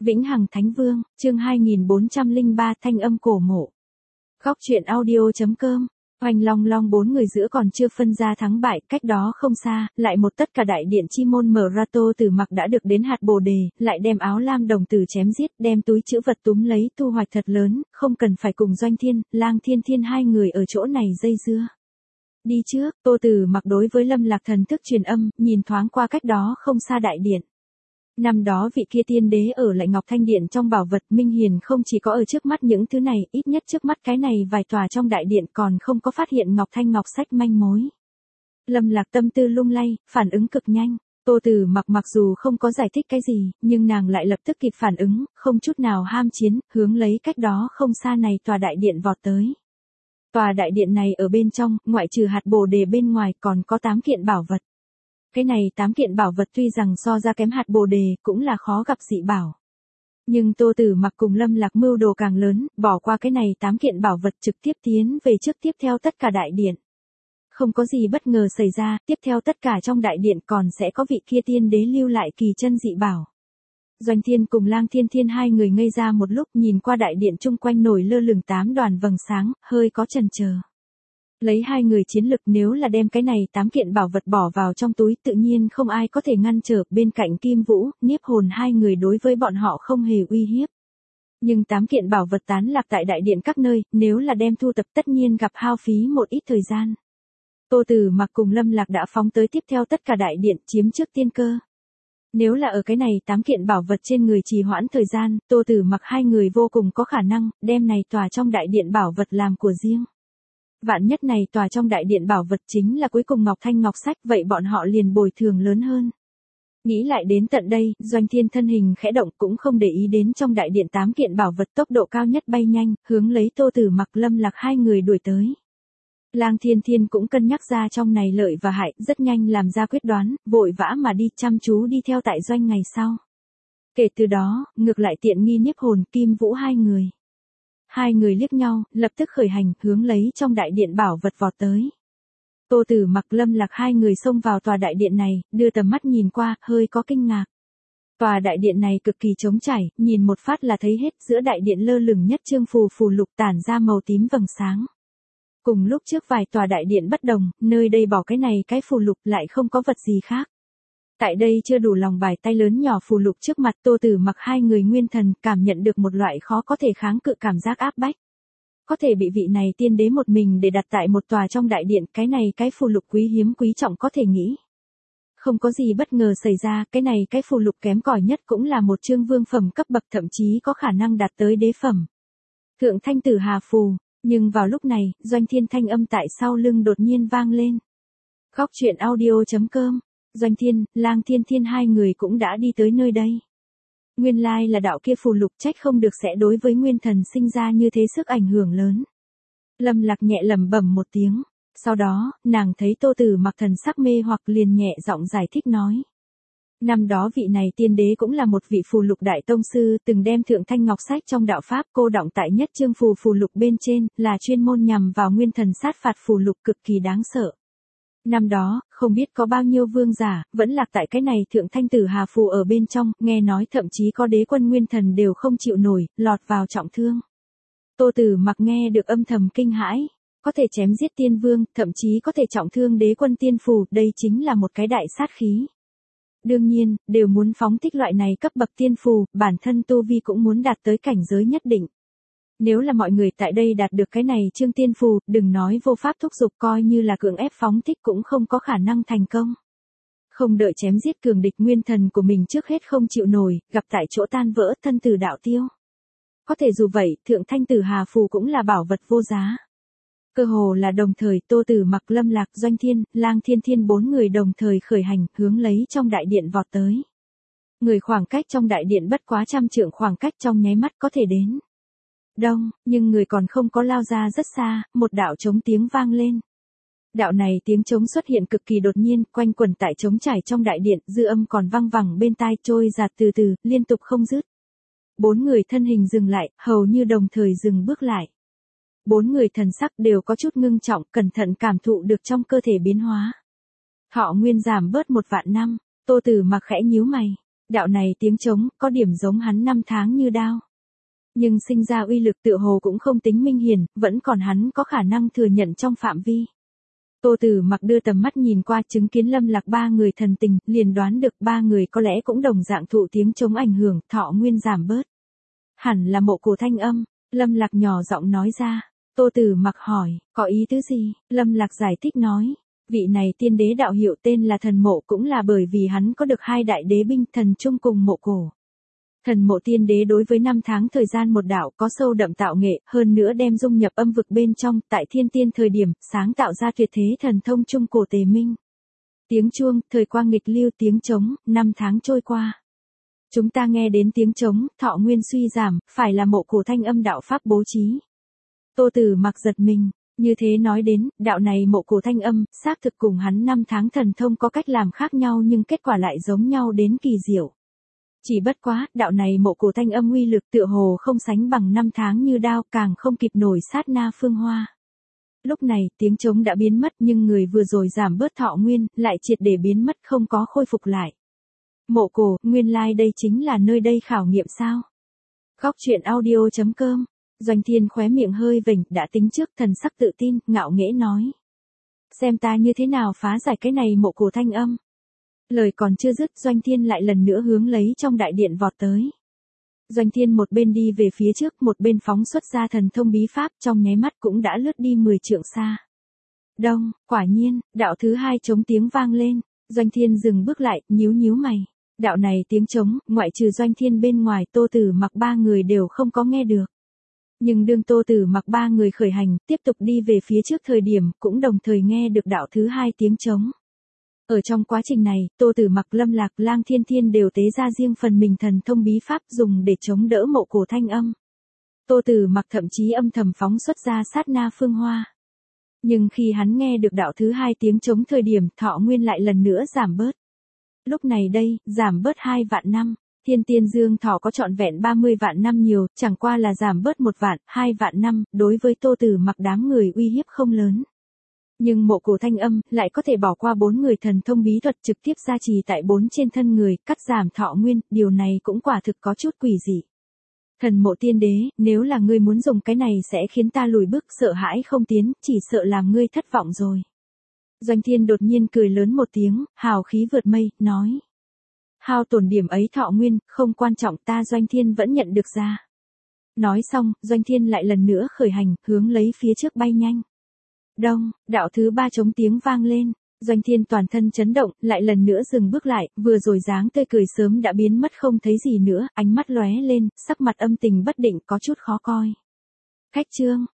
Vĩnh Hằng Thánh Vương, chương 2403 thanh âm cổ mộ. Góc truyện audio.com. Oanh long long bốn người giữa còn chưa phân ra thắng bại, cách đó không xa, lại một tất cả đại điện chi môn mở ra. Tô Tử Mặc đã được đến hạt bồ đề, lại đem áo lam đồng tử chém giết, đem túi trữ vật túm lấy, thu hoạch thật lớn, không cần phải cùng Doanh Thiên, Lang Thiên Thiên hai người ở chỗ này dây dưa. Đi trước, Tô Tử Mặc đối với Lâm Lạc thần thức truyền âm, nhìn thoáng qua cách đó không xa đại điện. Năm đó vị kia tiên đế ở lại Ngọc Thanh Điện trong bảo vật Minh Hiền không chỉ có ở trước mắt những thứ này, ít nhất trước mắt cái này vài tòa trong đại điện còn không có phát hiện Ngọc Thanh Ngọc Sách manh mối. Lâm Lạc tâm tư lung lay, phản ứng cực nhanh. Tô Tử Mặc mặc dù không có giải thích cái gì, nhưng nàng lại lập tức kịp phản ứng, không chút nào ham chiến, hướng lấy cách đó không xa này tòa đại điện vọt tới. Tòa đại điện này ở bên trong, ngoại trừ hạt bồ đề bên ngoài còn có 8 kiện bảo vật. Cái này 8 kiện bảo vật tuy rằng so ra kém hạt bồ đề, cũng là khó gặp dị bảo. Nhưng Tô Tử Mặc cùng Lâm Lạc mưu đồ càng lớn, bỏ qua cái này 8 kiện bảo vật trực tiếp tiến về trước tiếp theo tất cả đại điện. Không có gì bất ngờ xảy ra, tiếp theo tất cả trong đại điện còn sẽ có vị kia tiên đế lưu lại kỳ chân dị bảo. Doanh Thiên cùng Lang Thiên Thiên hai người ngây ra một lúc, nhìn qua đại điện chung quanh nổi lơ lửng 8 đoàn vầng sáng, hơi có chần chờ. Lấy hai người chiến lực, nếu là đem cái này 8 kiện bảo vật bỏ vào trong túi, tự nhiên không ai có thể ngăn trở. Bên cạnh Kim Vũ, Niếp Hồn hai người đối với bọn họ không hề uy hiếp. Nhưng 8 kiện bảo vật tán lạc tại đại điện các nơi, nếu là đem thu tập tất nhiên gặp hao phí một ít thời gian. Tô Tử Mặc cùng Lâm Lạc đã phóng tới tiếp theo tất cả đại điện, chiếm trước tiên cơ. Nếu là ở cái này 8 kiện bảo vật trên người trì hoãn thời gian, Tô Tử Mặc hai người vô cùng có khả năng đem này tòa trong đại điện bảo vật làm của riêng. Vạn nhất này tòa trong đại điện bảo vật chính là cuối cùng Ngọc Thanh Ngọc Sách, vậy bọn họ liền bồi thường lớn hơn. Nghĩ lại đến tận đây, Doanh Thiên thân hình khẽ động, cũng không để ý đến trong đại điện 8 kiện bảo vật, tốc độ cao nhất bay nhanh, hướng lấy Tô Tử Mặc Lâm Lạc hai người đuổi tới. Lang Thiên Thiên cũng cân nhắc ra trong này lợi và hại, rất nhanh làm ra quyết đoán, vội vã mà đi, chăm chú đi theo tại Doanh ngày sau. Kể từ đó, ngược lại tiện nghi Niếp Hồn, Kim Vũ hai người. Hai người liếc nhau, lập tức khởi hành, hướng lấy trong đại điện bảo vật vọt tới. Tô Tử Mặc Lâm Lạc hai người xông vào tòa đại điện này, đưa tầm mắt nhìn qua, hơi có kinh ngạc. Tòa đại điện này cực kỳ trống trải, nhìn một phát là thấy hết, giữa đại điện lơ lửng nhất chương phù lục tản ra màu tím vầng sáng. Cùng lúc trước vài tòa đại điện bất đồng, nơi đây bỏ cái này cái phù lục lại không có vật gì khác. Tại đây chưa đủ lòng bài tay lớn nhỏ phù lục trước mặt, Tô Tử Mặc hai người nguyên thần cảm nhận được một loại khó có thể kháng cự cảm giác áp bách. Có thể bị vị này tiên đế một mình để đặt tại một tòa trong đại điện, cái này cái phù lục quý hiếm quý trọng có thể nghĩ. Không có gì bất ngờ xảy ra, cái này cái phù lục kém cỏi nhất cũng là một chương vương phẩm cấp bậc, thậm chí có khả năng đạt tới đế phẩm. Thượng Thanh Tử Hà phù, nhưng vào lúc này, Doanh Thiên thanh âm tại sau lưng đột nhiên vang lên. Góc truyện audio.com. Doanh Thiên, Lang Thiên Thiên hai người cũng đã đi tới nơi đây. Nguyên lai là đạo kia phù lục, trách không được sẽ đối với nguyên thần sinh ra như thế sức ảnh hưởng lớn. Lâm Lạc nhẹ lẩm bẩm một tiếng. Sau đó, nàng thấy Tô Tử Mặc thần sắc mê hoặc, liền nhẹ giọng giải thích nói. Năm đó vị này tiên đế cũng là một vị phù lục đại tông sư, từng đem Thượng Thanh Ngọc Sách trong đạo pháp cô đọng tại nhất chương phù lục bên trên, là chuyên môn nhằm vào nguyên thần sát phạt phù lục, cực kỳ đáng sợ. Năm đó, không biết có bao nhiêu vương giả, vẫn lạc tại cái này Thượng Thanh Tử Hà phù ở bên trong, nghe nói thậm chí có đế quân nguyên thần đều không chịu nổi, lọt vào trọng thương. Tô Tử Mặc nghe được âm thầm kinh hãi, có thể chém giết tiên vương, thậm chí có thể trọng thương đế quân tiên phù, đây chính là một cái đại sát khí. Đương nhiên, đều muốn phóng thích loại này cấp bậc tiên phù, bản thân tu vi cũng muốn đạt tới cảnh giới nhất định. Nếu là mọi người tại đây đạt được cái này chương tiên phù, đừng nói vô pháp thúc giục, coi như là cưỡng ép phóng thích cũng không có khả năng thành công. Không đợi chém giết cường địch, nguyên thần của mình trước hết không chịu nổi, gặp tại chỗ tan vỡ, thân tử đạo tiêu. Có thể dù vậy, Thượng Thanh Tử Hà phù cũng là bảo vật vô giá. Cơ hồ là đồng thời, Tô Tử Mặc Lâm Lạc, Doanh Thiên, Lang Thiên Thiên bốn người đồng thời khởi hành, hướng lấy trong đại điện vọt tới. Người khoảng cách trong đại điện bất quá 100 trượng, khoảng cách trong nháy mắt có thể đến. Đông, nhưng người còn không có lao ra rất xa, một đạo trống tiếng vang lên. Đạo này tiếng trống xuất hiện cực kỳ đột nhiên, quanh quẩn tại trống trải trong đại điện, dư âm còn vang vẳng bên tai, trôi dạt từ từ, liên tục không dứt. Bốn người thân hình dừng lại, hầu như đồng thời dừng bước lại. Bốn người thần sắc đều có chút ngưng trọng, cẩn thận cảm thụ được trong cơ thể biến hóa. Họ nguyên giảm bớt 1 vạn năm, Tô Tử Mặc khẽ nhíu mày. đạo này tiếng trống, có điểm giống hắn năm tháng như đao. Nhưng sinh ra uy lực tựa hồ cũng không tính minh hiển, vẫn còn hắn có khả năng thừa nhận trong phạm vi. Tô Tử Mặc đưa tầm mắt nhìn qua chứng kiến Lâm Lạc ba người thần tình, liền đoán được ba người có lẽ cũng đồng dạng thụ tiếng trống ảnh hưởng, thọ nguyên giảm bớt. Hẳn là Mộ Cổ thanh âm, Lâm Lạc nhỏ giọng nói ra. Tô Tử Mặc hỏi, có ý tứ gì? Lâm Lạc giải thích nói, vị này tiên đế đạo hiệu tên là Thần Mộ cũng là bởi vì hắn có được hai đại đế binh Thần Trung cùng Mộ Cổ. Thần Mộ tiên đế đối với năm tháng thời gian một đạo có sâu đậm tạo nghệ, hơn nữa đem dung nhập âm vực bên trong, tại thiên tiên thời điểm, sáng tạo ra tuyệt thế thần thông Trung Cổ Tề Minh. Tiếng chuông, thời quang nghịch lưu tiếng trống, năm tháng trôi qua. Chúng ta nghe đến tiếng trống, thọ nguyên suy giảm, phải là Mộ Cổ thanh âm đạo pháp bố trí. Tô Tử Mặc giật mình, như thế nói đến, đạo này Mộ Cổ thanh âm, xác thực cùng hắn năm tháng thần thông có cách làm khác nhau nhưng kết quả lại giống nhau đến kỳ diệu. Chỉ bất quá, đạo này Mộ Cổ thanh âm uy lực tựa hồ không sánh bằng năm tháng như đao, càng không kịp nổi sát na phương hoa. Lúc này, tiếng trống đã biến mất nhưng người vừa rồi giảm bớt thọ nguyên, lại triệt để biến mất không có khôi phục lại. Mộ Cổ, nguyên lai đây chính là nơi đây khảo nghiệm sao? Góc truyện audio.com. Doanh Thiên khóe miệng hơi vểnh, đã tính trước, thần sắc tự tin, ngạo nghễ nói. Xem ta như thế nào phá giải cái này Mộ Cổ thanh âm. Lời còn chưa dứt, Doanh Thiên lại lần nữa hướng lấy trong đại điện vọt tới. Doanh Thiên một bên đi về phía trước, một bên phóng xuất ra thần thông bí pháp, trong nháy mắt cũng đã lướt đi 10 trượng xa. Đông, quả nhiên, đạo thứ hai trống tiếng vang lên, Doanh Thiên dừng bước lại, nhíu mày. Đạo này tiếng trống, ngoại trừ Doanh Thiên bên ngoài, Tô Tử Mặc ba người đều không có nghe được. Nhưng đương Tô Tử Mặc ba người khởi hành, tiếp tục đi về phía trước thời điểm, cũng đồng thời nghe được đạo thứ hai tiếng trống. Ở trong quá trình này, Tô Tử Mặc, Lâm Lạc, Lang Thiên Thiên đều tế ra riêng phần mình thần thông bí pháp dùng để chống đỡ Mộ Cổ thanh âm. Tô Tử Mặc thậm chí âm thầm phóng xuất ra sát na phương hoa. Nhưng khi hắn nghe được đạo thứ hai tiếng trống thời điểm, thọ nguyên lại lần nữa giảm bớt. Lúc này đây, giảm bớt 2 vạn năm. Thiên tiên dương thọ có trọn vẹn 30 vạn năm nhiều, chẳng qua là giảm bớt 1 vạn, 2 vạn năm, đối với Tô Tử Mặc đám người uy hiếp không lớn. Nhưng Mộ Cổ thanh âm, lại có thể bỏ qua 4 người thần thông bí thuật trực tiếp gia trì tại 4 trên thân người, cắt giảm thọ nguyên, điều này cũng quả thực có chút quỷ dị. Thần Mộ tiên đế, nếu là ngươi muốn dùng cái này sẽ khiến ta lùi bước, sợ hãi không tiến, chỉ sợ làm ngươi thất vọng rồi. Doanh Thiên đột nhiên cười lớn một tiếng, hào khí vượt mây, nói. Hao tổn điểm ấy thọ nguyên, không quan trọng, ta Doanh Thiên vẫn nhận được ra. Nói xong, Doanh Thiên lại lần nữa khởi hành, hướng lấy phía trước bay nhanh. Đông, đạo thứ ba trống tiếng vang lên, Doanh Thiên toàn thân chấn động, lại lần nữa dừng bước lại, vừa rồi dáng tươi cười sớm đã biến mất không thấy gì nữa, ánh mắt lóe lên, sắc mặt âm tình bất định có chút khó coi. Khách trương,